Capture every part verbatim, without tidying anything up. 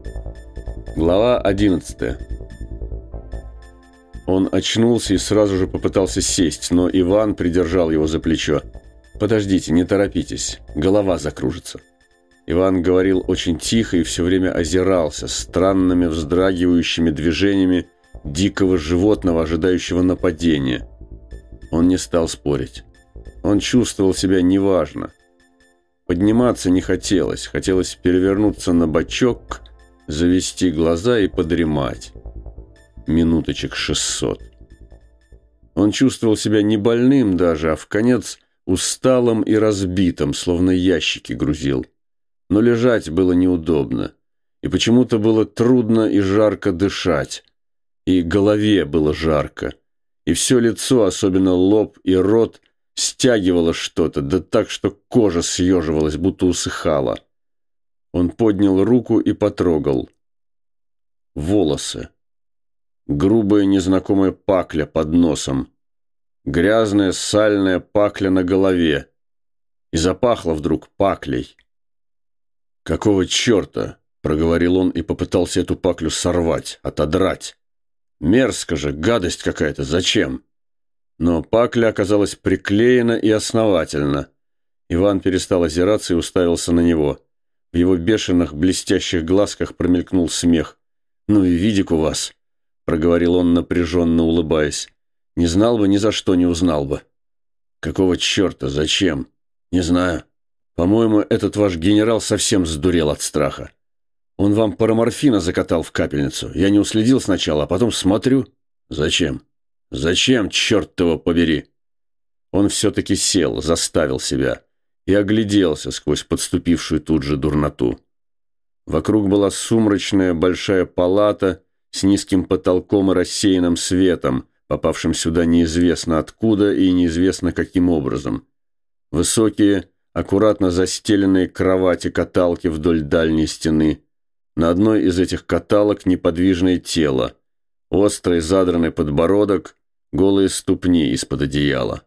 Глава одиннадцатая. Он очнулся и сразу же попытался сесть, но Иван придержал его за плечо. «Подождите, не торопитесь, голова закружится». Иван говорил очень тихо и все время озирался, странными вздрагивающими движениями дикого животного, ожидающего нападения. Он не стал спорить. Он чувствовал себя неважно. Подниматься не хотелось, хотелось перевернуться на бочок, завести глаза и подремать. Минуточек шестьсот. Он чувствовал себя не больным даже, а вконец усталым и разбитым, словно ящики грузил. Но лежать было неудобно, и почему-то было трудно и жарко дышать, и голове было жарко, и все лицо, особенно лоб и рот, стягивало что-то, да так, что кожа съеживалась, будто усыхала. Он поднял руку и потрогал. Волосы. Грубая незнакомая пакля под носом. Грязная сальная пакля на голове. И запахло вдруг паклей. «Какого черта?» — проговорил он и попытался эту паклю сорвать, отодрать. «Мерзко же, гадость какая-то, зачем?» Но пакля оказалась приклеена и основательно. Иван перестал озираться и уставился на него. В его бешеных блестящих глазках промелькнул смех. «Ну и видик у вас», — проговорил он, напряженно улыбаясь. «Не знал бы, ни за что не узнал бы». «Какого черта? Зачем?» «Не знаю. По-моему, этот ваш генерал совсем сдурел от страха. Он вам параморфина закатал в капельницу. Я не уследил сначала, а потом смотрю. Зачем? Зачем, черт его побери?» Он все-таки сел, заставил себя и огляделся сквозь подступившую тут же дурноту. Вокруг была сумрачная большая палата с низким потолком и рассеянным светом, попавшим сюда неизвестно откуда и неизвестно каким образом. Высокие, аккуратно застеленные кровати-каталки вдоль дальней стены. На одной из этих каталок неподвижное тело, острый задранный подбородок, голые ступни из-под одеяла.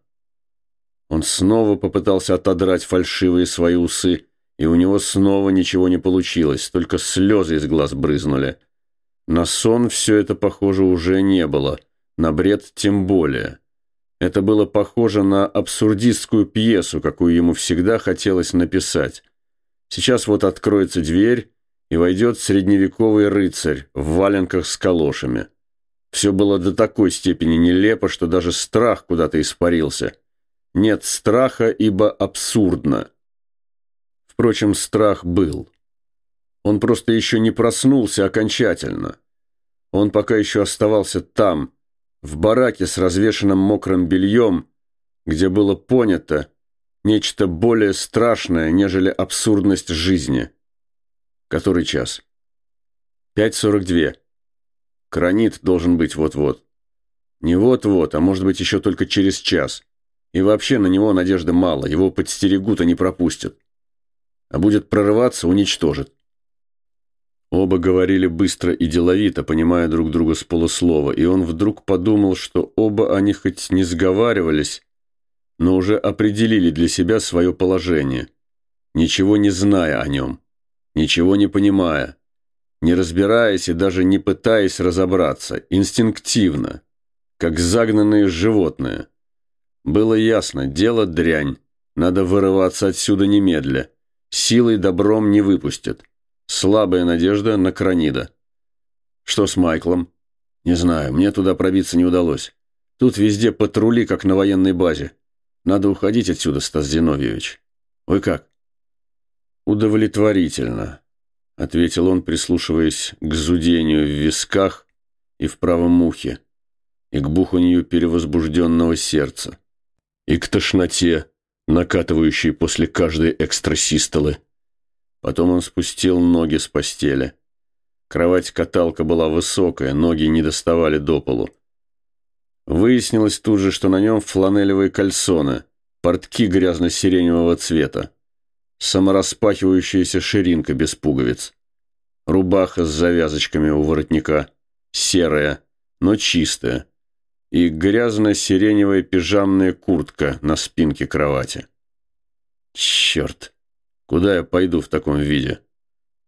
Он снова попытался отодрать фальшивые свои усы, и у него снова ничего не получилось, только слезы из глаз брызнули. На сон все это, похоже, уже не было, на бред тем более. Это было похоже на абсурдистскую пьесу, какую ему всегда хотелось написать. Сейчас вот откроется дверь, и войдет средневековый рыцарь в валенках с калошами. Все было до такой степени нелепо, что даже страх куда-то испарился. Нет страха, ибо абсурдно. Впрочем, страх был. Он просто еще не проснулся окончательно. Он пока еще оставался там, в бараке с развешанным мокрым бельем, где было понято нечто более страшное, нежели абсурдность жизни. Который час? Пять сорок две. Кранит должен быть вот-вот. Не вот-вот, а может быть еще только через час. И вообще на него надежды мало, его подстерегут и не пропустят. А будет прорываться, уничтожит. Оба говорили быстро и деловито, понимая друг друга с полуслова, и он вдруг подумал, что оба они хоть не сговаривались, но уже определили для себя свое положение, ничего не зная о нем, ничего не понимая, не разбираясь и даже не пытаясь разобраться, инстинктивно, как загнанные животные. Было ясно, дело дрянь, надо вырываться отсюда немедля, силой добром не выпустят. Слабая надежда на Кранида. Что с Майклом? Не знаю, мне туда пробиться не удалось. Тут везде патрули, как на военной базе. Надо уходить отсюда, Стас Зиновьевич. Вы как? Удовлетворительно, ответил он, прислушиваясь к зудению в висках и в правом ухе, и к буханью перевозбужденного сердца, и к тошноте, накатывающей после каждой экстрасистолы. Потом он спустил ноги с постели. Кровать-каталка была высокая, ноги не доставали до полу. Выяснилось тут же, что на нем фланелевые кальсоны, портки грязно-сиреневого цвета, самораспахивающаяся ширинка без пуговиц, рубаха с завязочками у воротника, серая, но чистая, и грязно-сиреневая пижамная куртка на спинке кровати. Черт! Куда я пойду в таком виде?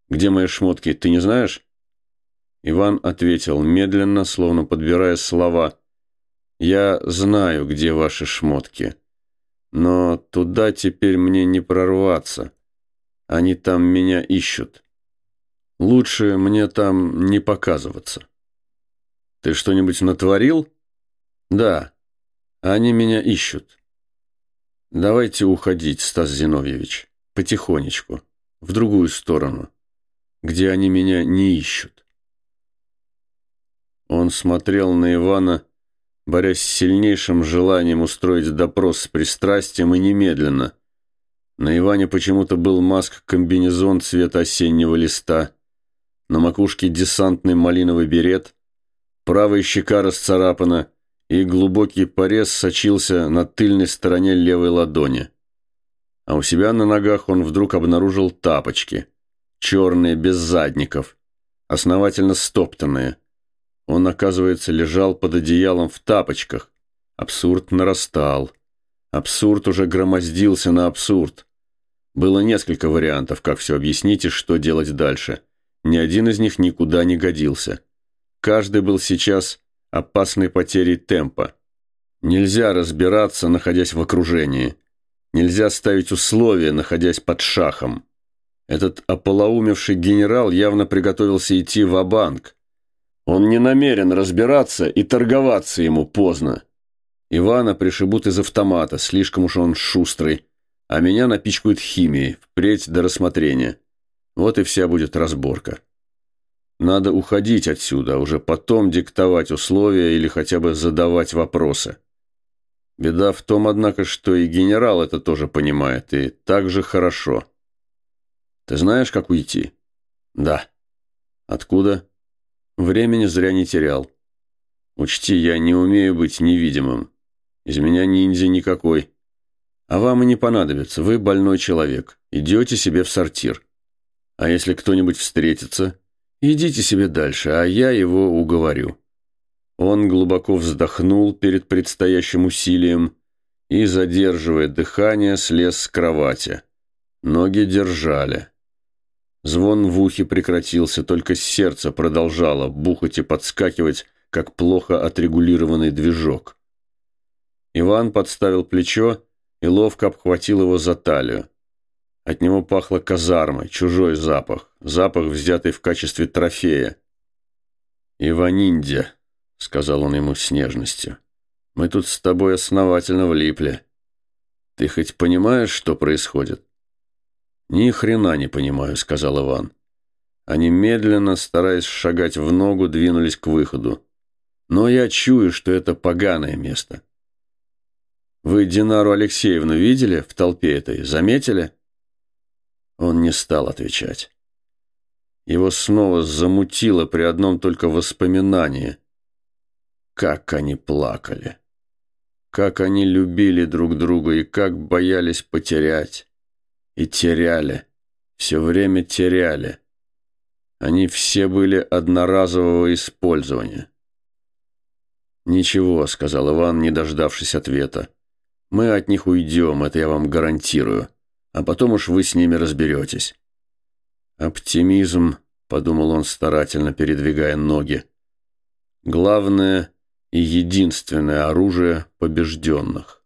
Где мои шмотки, ты не знаешь?» Иван ответил, медленно, словно подбирая слова. «Я знаю, где ваши шмотки, но туда теперь мне не прорваться. Они там меня ищут. Лучше мне там не показываться». «Ты что-нибудь натворил?» «Да, они меня ищут. Давайте уходить, Стас Зиновьевич, потихонечку, в другую сторону, где они меня не ищут». Он смотрел на Ивана, борясь с сильнейшим желанием устроить допрос с пристрастием, и немедленно. На Иване почему-то был маск-комбинезон цвета осеннего листа, на макушке десантный малиновый берет, правая щека расцарапана, и глубокий порез сочился на тыльной стороне левой ладони. А у себя на ногах он вдруг обнаружил тапочки, черные, без задников, основательно стоптанные. Он, оказывается, лежал под одеялом в тапочках. Абсурд нарастал. Абсурд уже громоздился на абсурд. Было несколько вариантов, как все объяснить и что делать дальше. Ни один из них никуда не годился. Каждый был сейчас опасной потерей темпа. Нельзя разбираться, находясь в окружении. Нельзя ставить условия, находясь под шахом. Этот ополоумевший генерал явно приготовился идти ва-банк. Он не намерен разбираться, и торговаться ему поздно. Ивана пришибут из автомата, слишком уж он шустрый, а меня напичкают химией, впредь до рассмотрения. Вот и вся будет разборка. Надо уходить отсюда, а уже потом диктовать условия или хотя бы задавать вопросы. Беда в том, однако, что и генерал это тоже понимает, и так же хорошо. Ты знаешь, как уйти? Да. Откуда? Времени зря не терял. Учти, я не умею быть невидимым. Из меня ниндзя никакой. А вам и не понадобится, вы больной человек. Идете себе в сортир. А если кто-нибудь встретится, идите себе дальше, а я его уговорю». Он глубоко вздохнул перед предстоящим усилием и, задерживая дыхание, слез с кровати. Ноги держали. Звон в ухе прекратился, только сердце продолжало бухать и подскакивать, как плохо отрегулированный движок. Иван подставил плечо и ловко обхватил его за талию. От него пахло казармой, чужой запах, запах, взятый в качестве трофея. «Иваниндя», — сказал он ему с нежностью, — «мы тут с тобой основательно влипли. Ты хоть понимаешь, что происходит?» «Ни хрена не понимаю», — сказал Иван. Они медленно, стараясь шагать в ногу, двинулись к выходу. «Но я чую, что это поганое место». «Вы Динару Алексеевну видели в толпе этой? Заметили?» Он не стал отвечать. Его снова замутило при одном только воспоминании. Как они плакали. Как они любили друг друга и как боялись потерять. И теряли. Все время теряли. Они все были одноразового использования. «Ничего», — сказал Иван, не дождавшись ответа. «Мы от них уйдем, это я вам гарантирую. А потом уж вы с ними разберетесь». «Оптимизм», — подумал он, старательно передвигая ноги. «Главное и единственное оружие побежденных».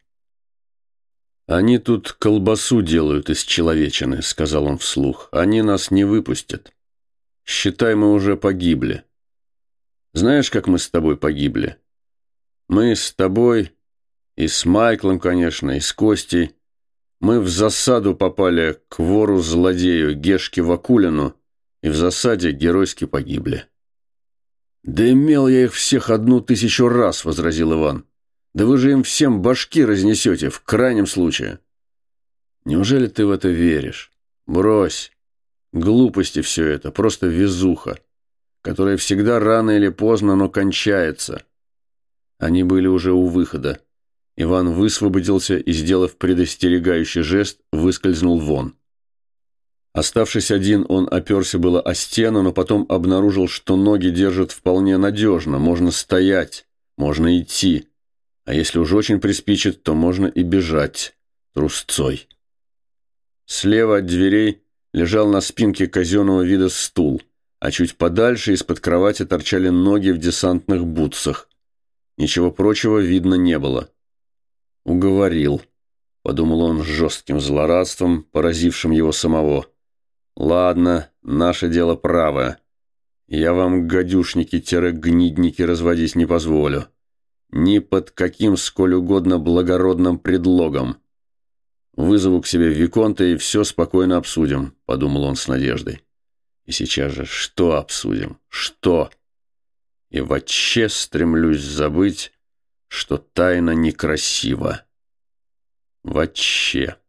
«Они тут колбасу делают из человечины», — сказал он вслух. «Они нас не выпустят. Считай, мы уже погибли. Знаешь, как мы с тобой погибли? Мы с тобой, и с Майклом, конечно, и с Костей. Мы в засаду попали к вору-злодею Гешке Вакулину и в засаде геройски погибли». «Да имел я их всех одну тысячу раз», — возразил Иван. «Да вы же им всем башки разнесете, в крайнем случае». «Неужели ты в это веришь? Брось. Глупости все это, просто везуха, которая всегда рано или поздно, но кончается». Они были уже у выхода. Иван высвободился и, сделав предостерегающий жест, выскользнул вон. Оставшись один, он оперся было о стену, но потом обнаружил, что ноги держат вполне надежно. Можно стоять, можно идти. А если уж очень приспичит, то можно и бежать трусцой. Слева от дверей лежал на спинке казенного вида стул, а чуть подальше из-под кровати торчали ноги в десантных бутсах. Ничего прочего видно не было. «Уговорил», — подумал он с жестким злорадством, поразившим его самого. «Ладно, наше дело правое. Я вам, гадюшники-гнидники, разводить не позволю. Ни под каким сколь угодно благородным предлогом. Вызову к себе виконта и все спокойно обсудим», — подумал он с надеждой. «И сейчас же что обсудим? Что? И вообще стремлюсь забыть, что тайна некрасива. Вообще».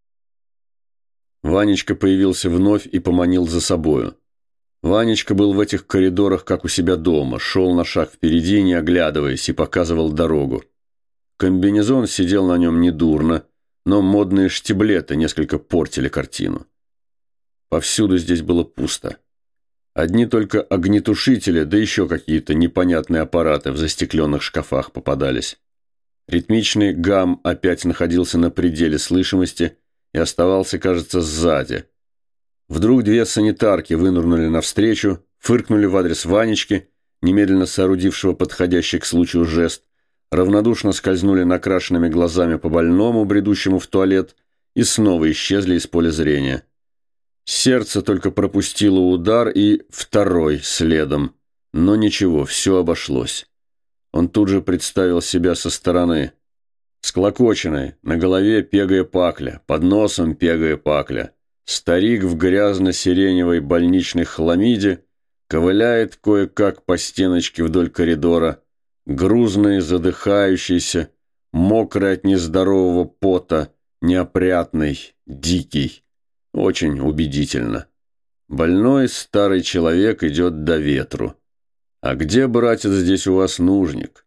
Ванечка появился вновь и поманил за собою. Ванечка был в этих коридорах, как у себя дома, шел на шаг впереди, не оглядываясь, и показывал дорогу. Комбинезон сидел на нем недурно, но модные штиблеты несколько портили картину. Повсюду здесь было пусто. Одни только огнетушители, да еще какие-то непонятные аппараты в застекленных шкафах попадались. Ритмичный гам опять находился на пределе слышимости и оставался, кажется, сзади. Вдруг две санитарки вынырнули навстречу, фыркнули в адрес Ванечки, немедленно соорудившего подходящий к случаю жест, равнодушно скользнули накрашенными глазами по больному, бредущему в туалет, и снова исчезли из поля зрения. Сердце только пропустило удар и второй следом. Но ничего, все обошлось. Он тут же представил себя со стороны. Склокоченный, на голове пегая пакля, под носом пегая пакля. Старик в грязно-сиреневой больничной хламиде ковыляет кое-как по стеночке вдоль коридора, грузный, задыхающийся, мокрый от нездорового пота, неопрятный, дикий. Очень убедительно. Больной старый человек идет до ветру. А где, братец, здесь у вас нужник?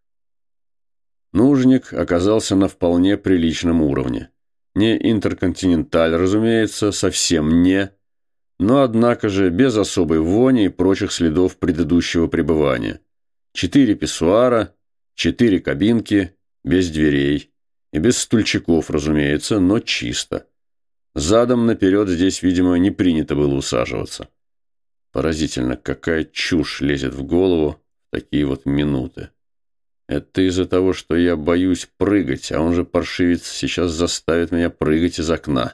Нужник оказался на вполне приличном уровне. Не интерконтиненталь, разумеется, совсем не, но, однако же, без особой вони и прочих следов предыдущего пребывания. Четыре писсуара, четыре кабинки, без дверей. И без стульчиков, разумеется, но чисто. Задом наперед здесь, видимо, не принято было усаживаться. Поразительно, какая чушь лезет в голову в такие вот минуты. Это из-за того, что я боюсь прыгать, а он же, паршивец, сейчас заставит меня прыгать из окна.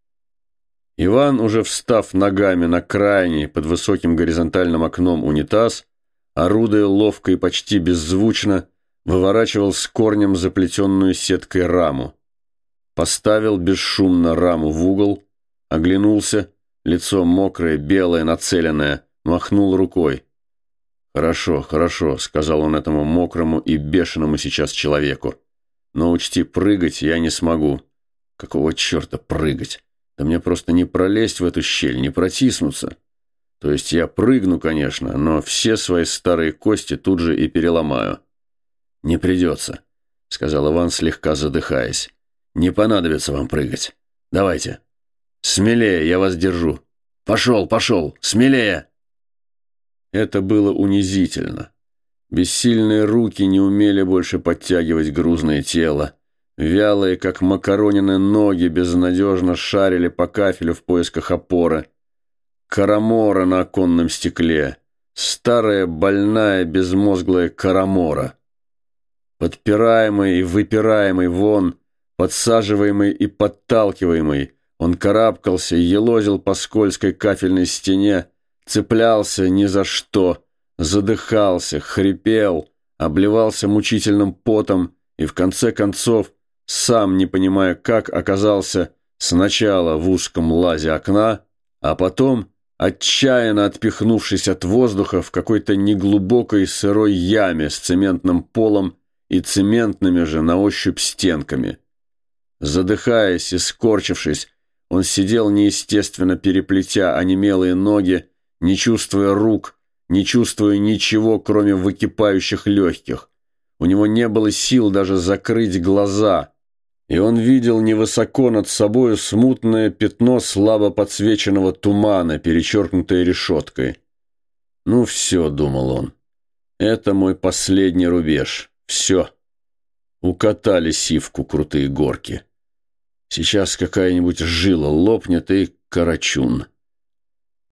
Иван, уже встав ногами на крайний под высоким горизонтальным окном унитаз, орудуя ловко и почти беззвучно, выворачивал с корнем заплетенную сеткой раму. Поставил бесшумно раму в угол, оглянулся, лицо мокрое, белое, нацеленное, махнул рукой. «Хорошо, хорошо», — сказал он этому мокрому и бешеному сейчас человеку. «Но учти, прыгать я не смогу». «Какого черта прыгать? Да мне просто не пролезть в эту щель, не протиснуться. То есть я прыгну, конечно, но все свои старые кости тут же и переломаю». «Не придется», — сказал Иван, слегка задыхаясь. «Не понадобится вам прыгать. Давайте. Смелее, я вас держу. Пошел, пошел, смелее!» Это было унизительно. Бессильные руки не умели больше подтягивать грузное тело. Вялые, как макаронины, ноги безнадежно шарили по кафелю в поисках опоры. Карамора на оконном стекле. Старая, больная, безмозглая карамора. Подпираемый и выпираемый вон, подсаживаемый и подталкиваемый, он карабкался и елозил по скользкой кафельной стене, цеплялся ни за что, задыхался, хрипел, обливался мучительным потом и в конце концов, сам не понимая как, оказался сначала в узком лазе окна, а потом, отчаянно отпихнувшись от воздуха, в какой-то неглубокой сырой яме с цементным полом и цементными же на ощупь стенками. Задыхаясь и скорчившись, он сидел неестественно переплетя онемелые ноги, не чувствуя рук, не чувствуя ничего, кроме выкипающих легких. У него не было сил даже закрыть глаза, и он видел невысоко над собою смутное пятно слабо подсвеченного тумана, перечеркнутое решеткой. «Ну все», — думал он, — «это мой последний рубеж. Все. Укатали сивку крутые горки. Сейчас какая-нибудь жила лопнет и карачун».